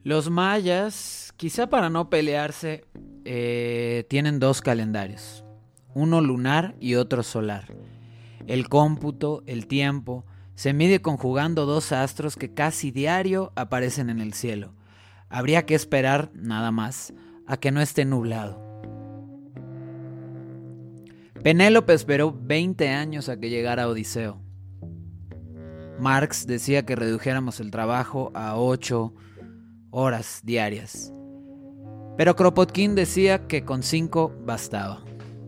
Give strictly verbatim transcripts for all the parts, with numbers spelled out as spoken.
Los mayas, quizá para no pelearse, eh, tienen dos calendarios, uno lunar y otro solar. El cómputo, el tiempo, se mide conjugando dos astros que casi diario aparecen en el cielo. Habría que esperar, nada más, a que no esté nublado. Penélope esperó veinte años a que llegara Odiseo. Marx decía que redujéramos el trabajo a ocho horas diarias. Pero Kropotkin decía que con cinco bastaba.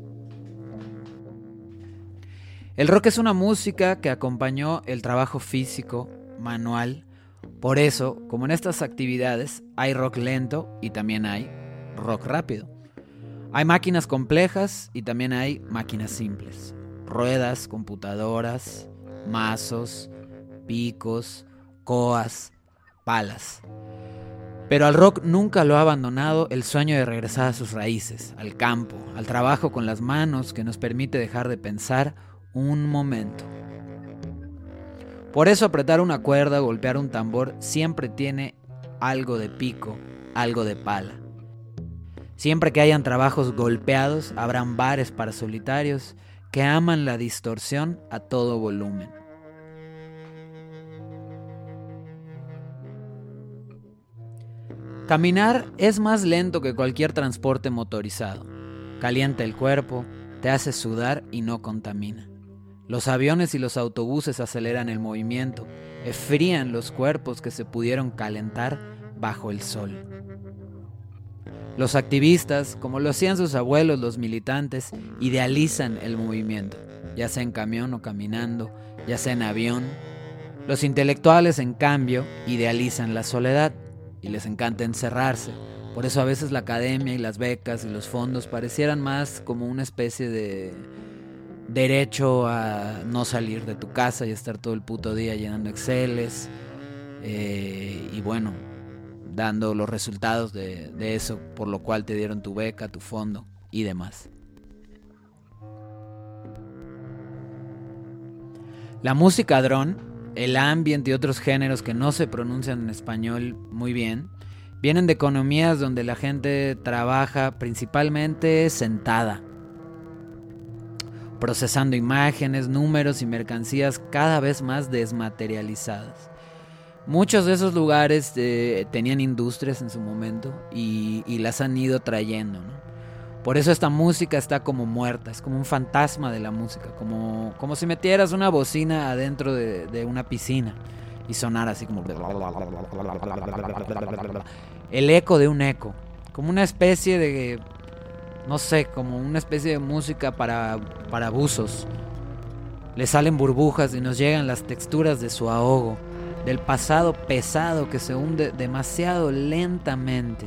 El rock es una música que acompañó el trabajo físico, manual. Por eso, como en estas actividades, hay rock lento y también hay rock rápido. Hay máquinas complejas y también hay máquinas simples. Ruedas, computadoras, mazos, picos, coas, palas. Pero al rock nunca lo ha abandonado el sueño de regresar a sus raíces, al campo, al trabajo con las manos que nos permite dejar de pensar un momento. Por eso apretar una cuerda o golpear un tambor siempre tiene algo de pico, algo de pala. Siempre que hayan trabajos golpeados, habrán bares para solitarios que aman la distorsión a todo volumen. Caminar es más lento que cualquier transporte motorizado. Calienta el cuerpo, te hace sudar y no contamina. Los aviones y los autobuses aceleran el movimiento, enfrían los cuerpos que se pudieron calentar bajo el sol. Los activistas, como lo hacían sus abuelos, los militantes, idealizan el movimiento, ya sea en camión o caminando, ya sea en avión. Los intelectuales, en cambio, idealizan la soledad y les encanta encerrarse. Por eso a veces la academia y las becas y los fondos parecieran más como una especie de derecho a no salir de tu casa y estar todo el puto día llenando exceles eh, y bueno, dando los resultados de, de eso por lo cual te dieron tu beca, tu fondo y demás. La música drone, el ambient y otros géneros que no se pronuncian en español muy bien, vienen de economías donde la gente trabaja principalmente sentada, procesando imágenes, números y mercancías cada vez más desmaterializadas. Muchos de esos lugares eh, tenían industrias en su momento y, y las han ido trayendo, ¿no? Por eso esta música está como muerta, es como un fantasma de la música, como, como si metieras una bocina adentro de, de una piscina y sonara así como el eco de un eco, como una especie de, no sé, como una especie de música para, para buzos. Le salen burbujas y nos llegan las texturas de su ahogo, del pasado pesado que se hunde demasiado lentamente.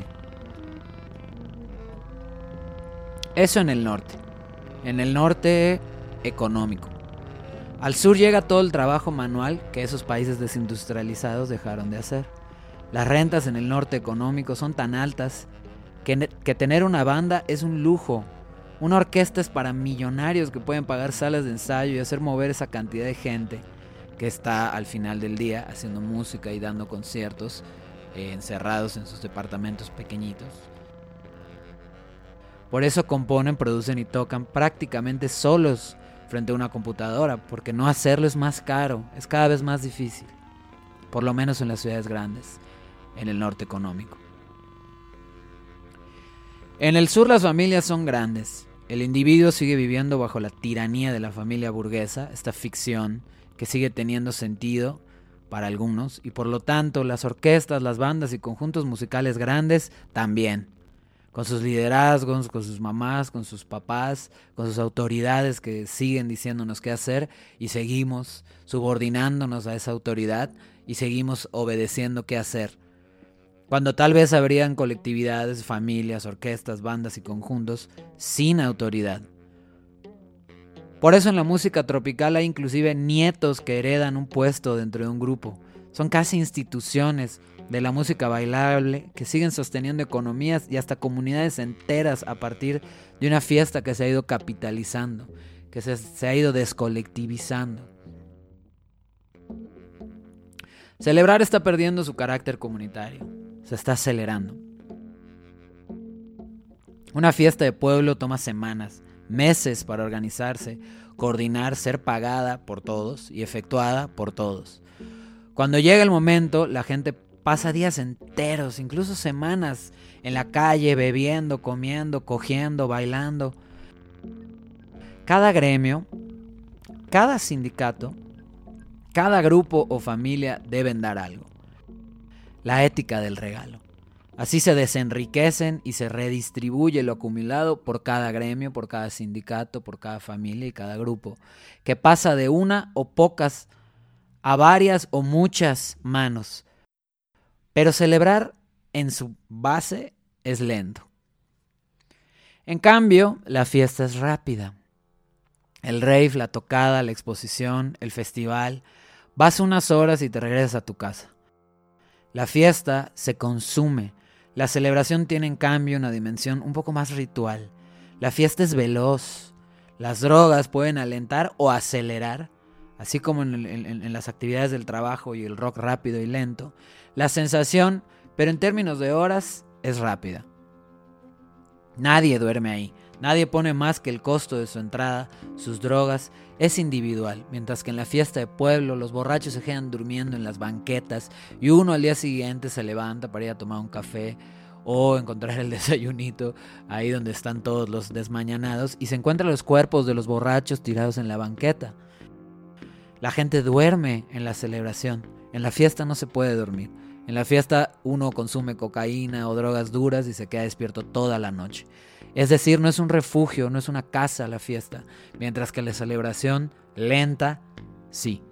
Eso en el norte. En el norte económico. Al sur llega todo el trabajo manual que esos países desindustrializados dejaron de hacer. Las rentas en el norte económico son tan altas que, que tener una banda es un lujo. Una orquesta es para millonarios que pueden pagar salas de ensayo y hacer mover esa cantidad de gente que está al final del día haciendo música y dando conciertos eh, encerrados en sus departamentos pequeñitos. Por eso componen, producen y tocan prácticamente solos frente a una computadora, porque no hacerlo es más caro, es cada vez más difícil, por lo menos en las ciudades grandes, en el norte económico. En el sur las familias son grandes, el individuo sigue viviendo bajo la tiranía de la familia burguesa, esta ficción que sigue teniendo sentido para algunos, y por lo tanto las orquestas, las bandas y conjuntos musicales grandes también, con sus liderazgos, con sus mamás, con sus papás, con sus autoridades que siguen diciéndonos qué hacer y seguimos subordinándonos a esa autoridad y seguimos obedeciendo qué hacer. Cuando tal vez habrían colectividades, familias, orquestas, bandas y conjuntos sin autoridad. Por eso en la música tropical hay inclusive nietos que heredan un puesto dentro de un grupo. Son casi instituciones de la música bailable que siguen sosteniendo economías y hasta comunidades enteras a partir de una fiesta que se ha ido capitalizando, que se, se ha ido descolectivizando. Celebrar está perdiendo su carácter comunitario. se está acelerando. Una fiesta de pueblo toma semanas, meses para organizarse, coordinar, ser pagada por todos y efectuada por todos. Cuando llega el momento, la gente pasa días enteros, incluso semanas, en la calle, bebiendo, comiendo, cogiendo, bailando. Cada gremio, cada sindicato, cada grupo o familia deben dar algo. La ética del regalo. Así se desenriquecen y se redistribuye lo acumulado por cada gremio, por cada sindicato, por cada familia y cada grupo, que pasa de una o pocas a varias o muchas manos. Pero celebrar en su base es lento. En cambio, la fiesta es rápida. El rave, la tocada, la exposición, el festival, vas unas horas y te regresas a tu casa. La fiesta se consume. La celebración tiene en cambio una dimensión un poco más ritual. La fiesta es veloz. Las drogas pueden alentar o acelerar, así como en, en, en las actividades del trabajo y el rock rápido y lento. La sensación, pero en términos de horas, es rápida. Nadie duerme ahí. Nadie pone más que el costo de su entrada, sus drogas, es individual, mientras que en la fiesta de pueblo los borrachos se quedan durmiendo en las banquetas y uno al día siguiente se levanta para ir a tomar un café o encontrar el desayunito ahí donde están todos los desmañanados y se encuentran los cuerpos de los borrachos tirados en la banqueta. La gente duerme en la celebración, en la fiesta no se puede dormir. En la fiesta uno consume cocaína o drogas duras y se queda despierto toda la noche. Es decir, no es un refugio, no es una casa la fiesta, mientras que la celebración lenta, sí.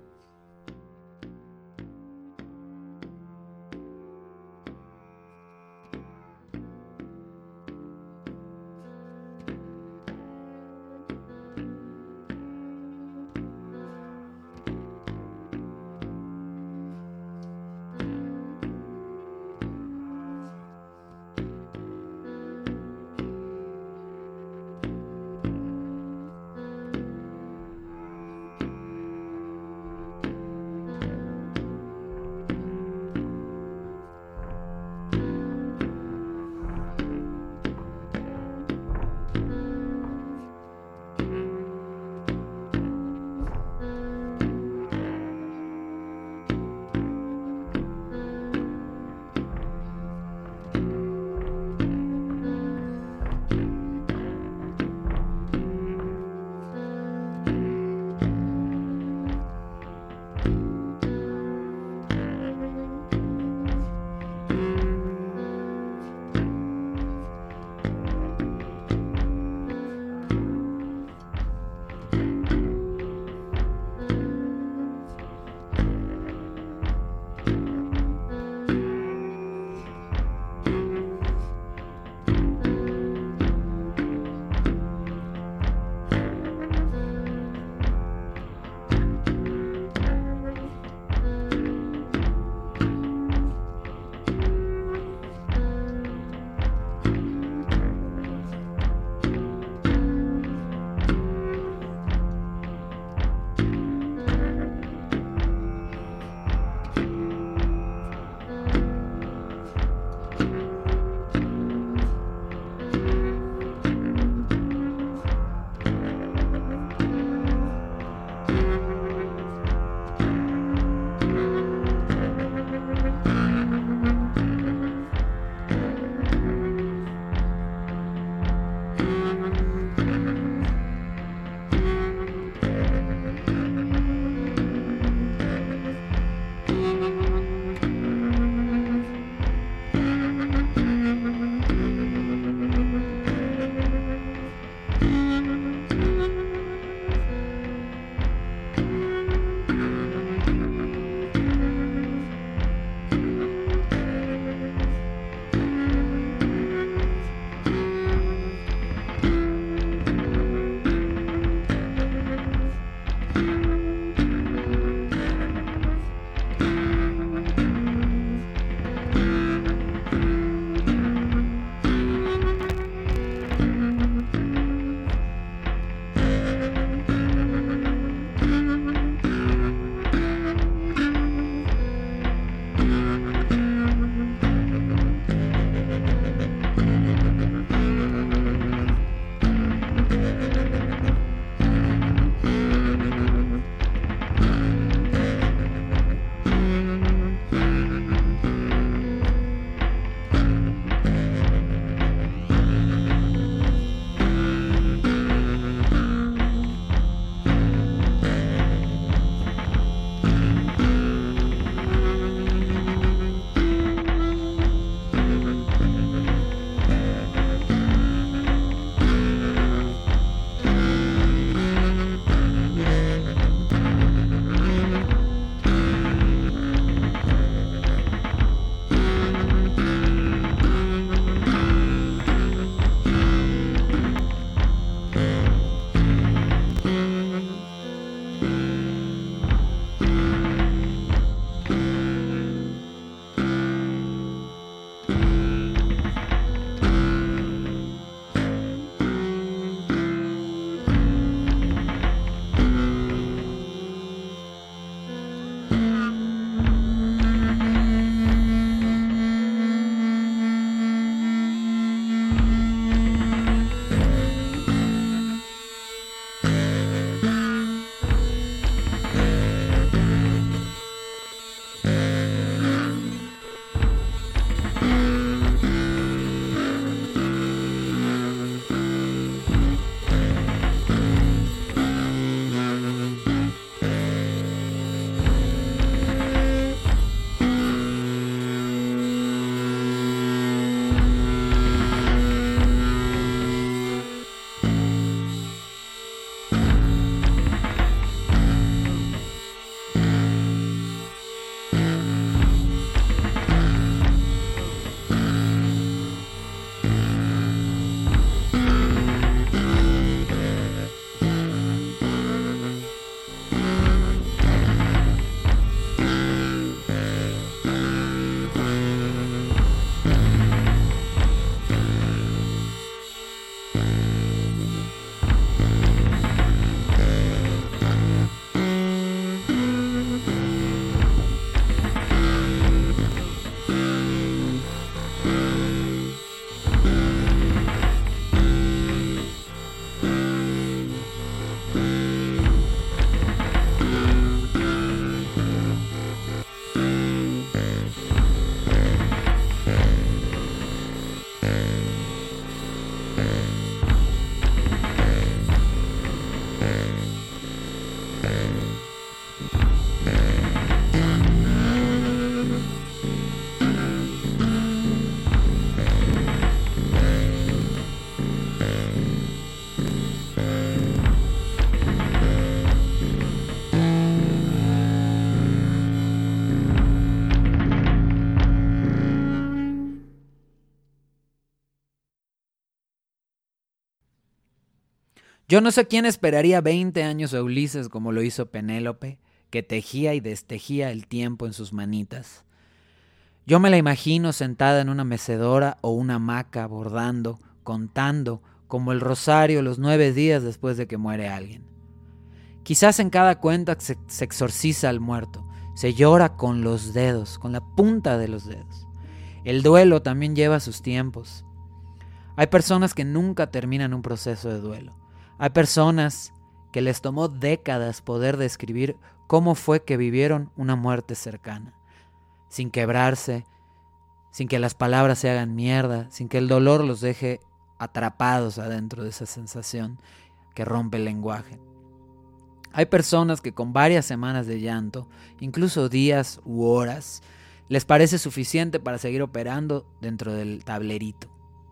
Yo no sé quién esperaría veinte años a Ulises como lo hizo Penélope, que tejía y destejía el tiempo en sus manitas. Yo me la imagino sentada en una mecedora o una hamaca bordando, contando, como el rosario los nueve días después de que muere alguien. Quizás en cada cuenta se, se exorciza al muerto, se llora con los dedos, con la punta de los dedos. El duelo también lleva sus tiempos. Hay personas que nunca terminan un proceso de duelo. Hay personas que les tomó décadas poder describir cómo fue que vivieron una muerte cercana, sin quebrarse, sin que las palabras se hagan mierda, sin que el dolor los deje atrapados adentro de esa sensación que rompe el lenguaje. Hay personas que con varias semanas de llanto, incluso días u horas, les parece suficiente para seguir operando dentro del tablerito.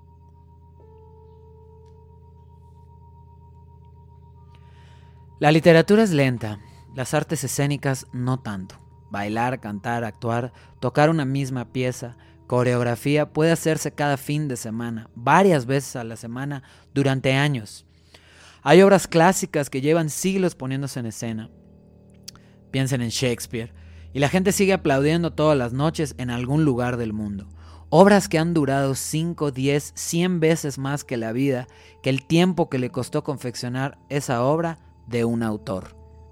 La literatura es lenta, las artes escénicas no tanto. Bailar, cantar, actuar, tocar una misma pieza, coreografía puede hacerse cada fin de semana, varias veces a la semana, durante años. Hay obras clásicas que llevan siglos poniéndose en escena. Piensen en Shakespeare, y la gente sigue aplaudiendo todas las noches en algún lugar del mundo. Obras que han durado cinco, diez, cien veces más que la vida, que el tiempo que le costó confeccionar esa obra de un autor.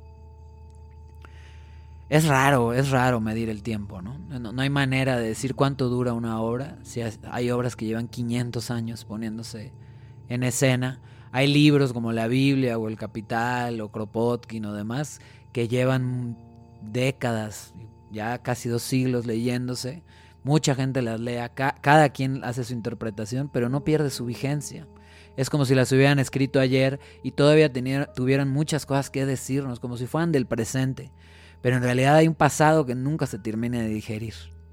Es raro, es raro medir el tiempo, ¿no? No, no hay manera de decir cuánto dura una obra. Si hay obras que llevan quinientos años poniéndose en escena. Hay libros como la Biblia o El Capital o Kropotkin o demás que llevan décadas, ya casi dos siglos leyéndose. Mucha gente las lee, cada quien hace su interpretación, pero no pierde su vigencia. Es como si las hubieran escrito ayer y todavía tenían, tuvieran muchas cosas que decirnos, como si fueran del presente. Pero en realidad hay un pasado que nunca se termina de digerir.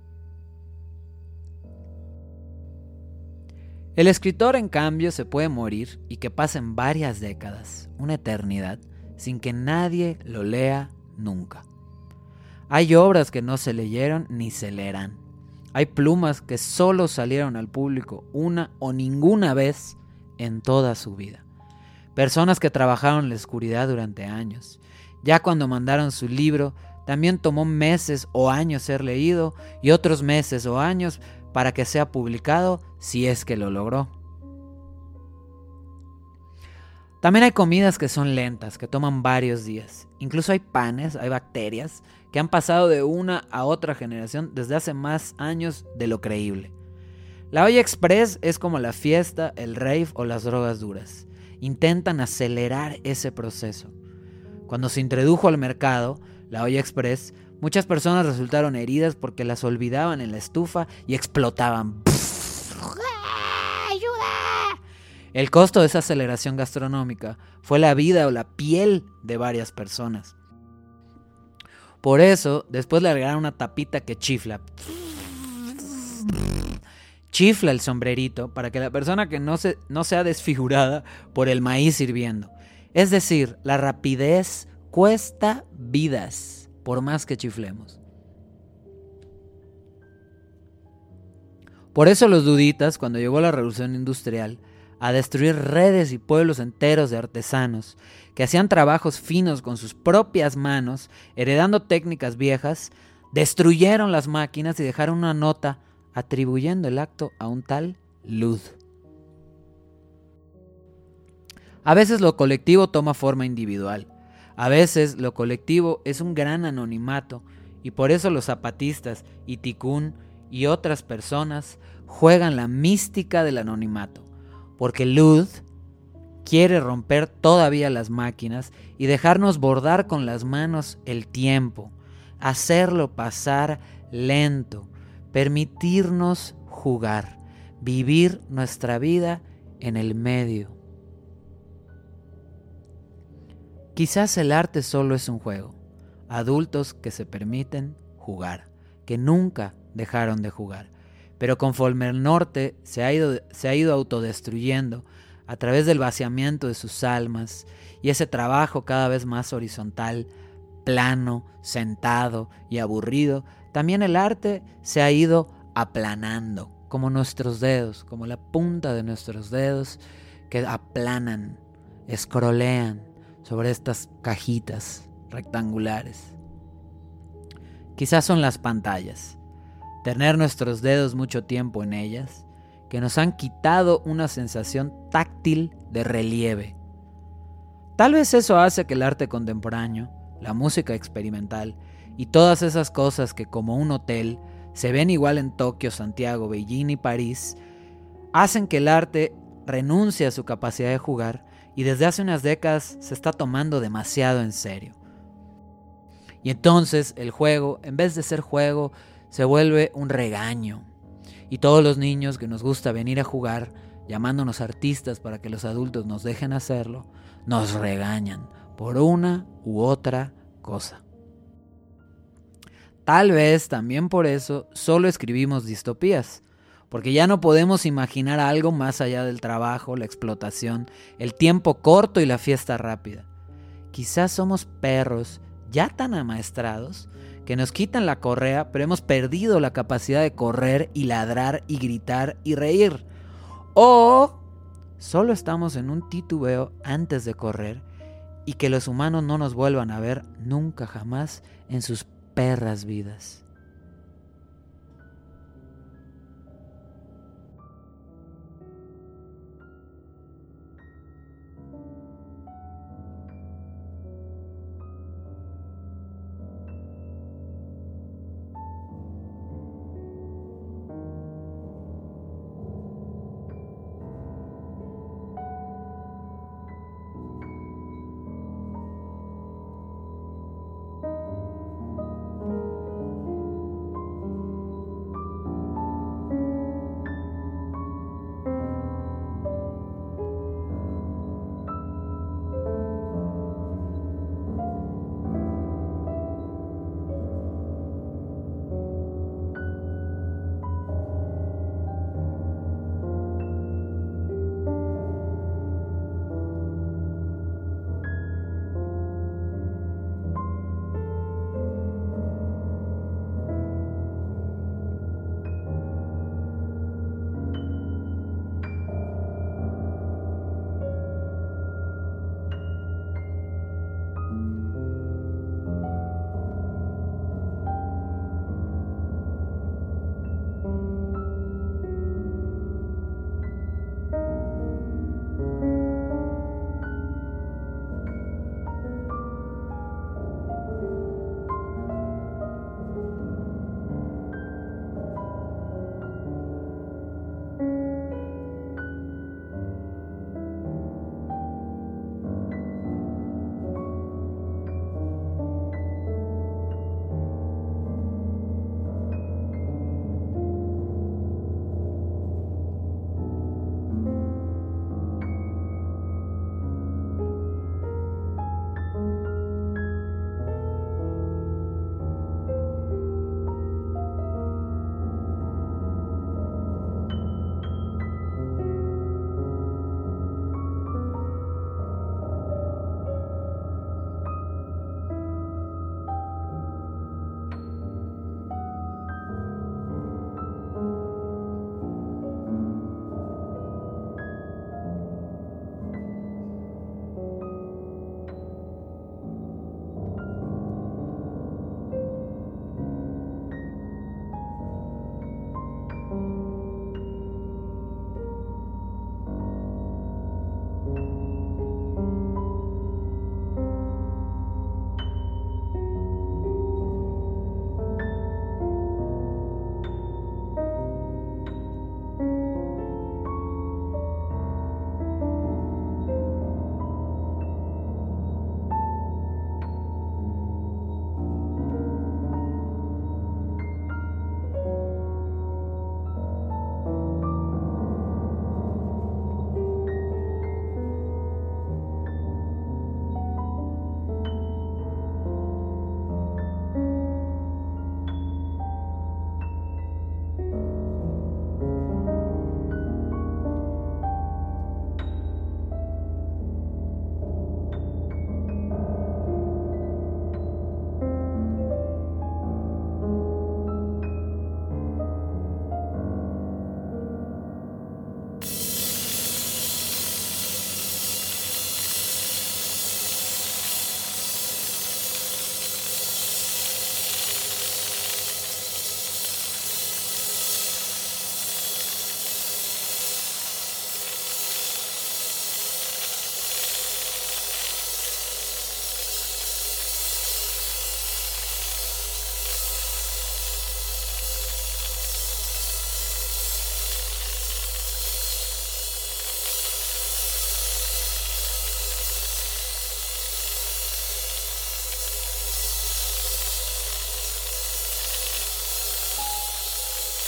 El escritor, en cambio, se puede morir y que pasen varias décadas, una eternidad, sin que nadie lo lea nunca. Hay obras que no se leyeron ni se leerán. Hay plumas que solo salieron al público una o ninguna vez en toda su vida. Personas que trabajaron en la oscuridad durante años. Ya cuando mandaron su libro, también tomó meses o años ser leído y otros meses o años para que sea publicado, si es que lo logró. También hay comidas que son lentas, que toman varios días. Incluso hay panes, hay bacterias que han pasado de una a otra generación desde hace más años de lo creíble. La olla express es como la fiesta, el rave o las drogas duras. Intentan acelerar ese proceso. Cuando se introdujo al mercado, la olla express, muchas personas resultaron heridas porque las olvidaban en la estufa y explotaban. ¡Ayuda! El costo de esa aceleración gastronómica fue la vida o la piel de varias personas. Por eso, después le agregaron una tapita que chifla. Chifla el sombrerito para que la persona que no, se, no sea desfigurada por el maíz hirviendo. Es decir, la rapidez cuesta vidas, por más que chiflemos. Por eso los duditas, cuando llegó la revolución industrial, a destruir redes y pueblos enteros de artesanos que hacían trabajos finos con sus propias manos, heredando técnicas viejas, destruyeron las máquinas y dejaron una nota atribuyendo el acto a un tal Lud. A veces lo colectivo toma forma individual, a veces lo colectivo es un gran anonimato y por eso los zapatistas y Tikkun y otras personas juegan la mística del anonimato, porque Lud quiere romper todavía las máquinas y dejarnos bordar con las manos el tiempo, hacerlo pasar lento, permitirnos jugar, vivir nuestra vida en el medio. Quizás el arte solo es un juego. Adultos que se permiten jugar, que nunca dejaron de jugar. Pero conforme el norte se ha ido, se ha ido autodestruyendo a través del vaciamiento de sus almas y ese trabajo cada vez más horizontal, plano, sentado y aburrido, también el arte se ha ido aplanando, como nuestros dedos, como la punta de nuestros dedos que aplanan, escrolean sobre estas cajitas rectangulares. Quizás son las pantallas, tener nuestros dedos mucho tiempo en ellas, que nos han quitado una sensación táctil de relieve. Tal vez eso hace que el arte contemporáneo, la música experimental y todas esas cosas que como un hotel se ven igual en Tokio, Santiago, Beijing y París, hacen que el arte renuncie a su capacidad de jugar y desde hace unas décadas se está tomando demasiado en serio. Y entonces el juego, en vez de ser juego, se vuelve un regaño. Y todos los niños que nos gusta venir a jugar, llamándonos artistas para que los adultos nos dejen hacerlo, nos regañan por una u otra cosa. Tal vez también por eso solo escribimos distopías, porque ya no podemos imaginar algo más allá del trabajo, la explotación, el tiempo corto y la fiesta rápida. Quizás somos perros ya tan amaestrados que nos quitan la correa, pero hemos perdido la capacidad de correr y ladrar y gritar y reír. O solo estamos en un titubeo antes de correr y que los humanos no nos vuelvan a ver nunca jamás en sus perras vidas.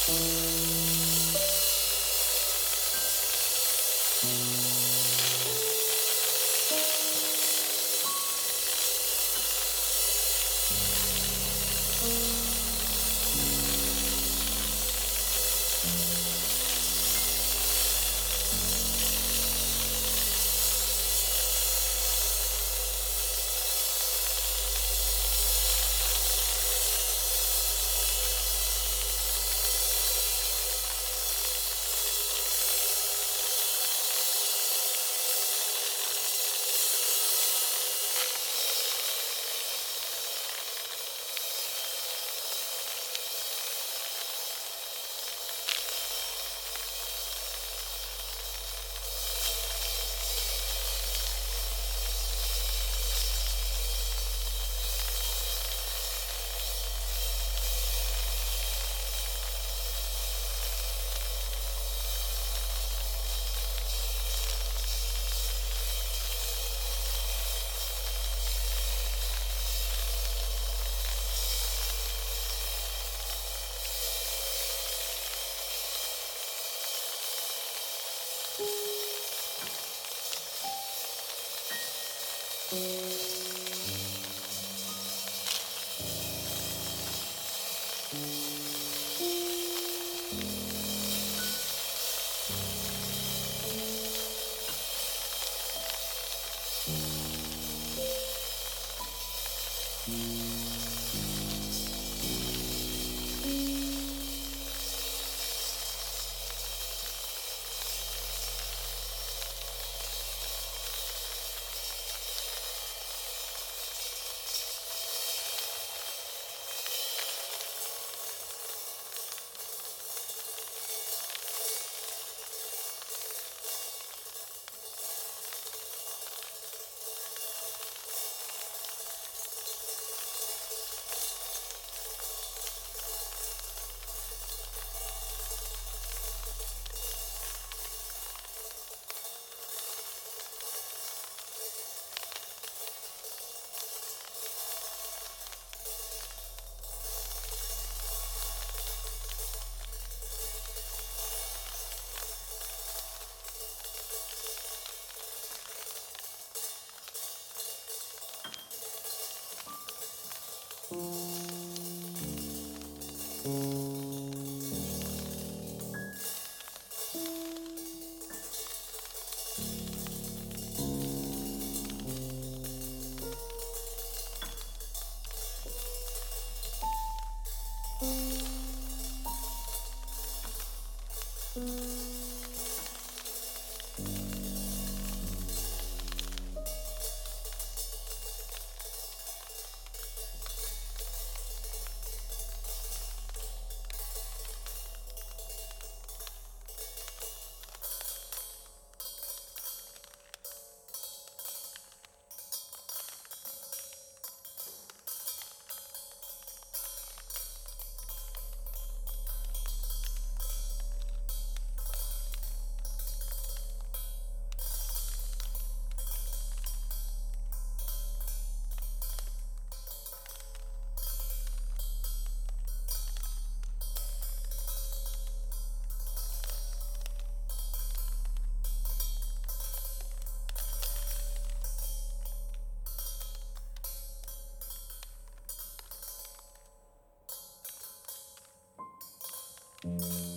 Mm-hmm.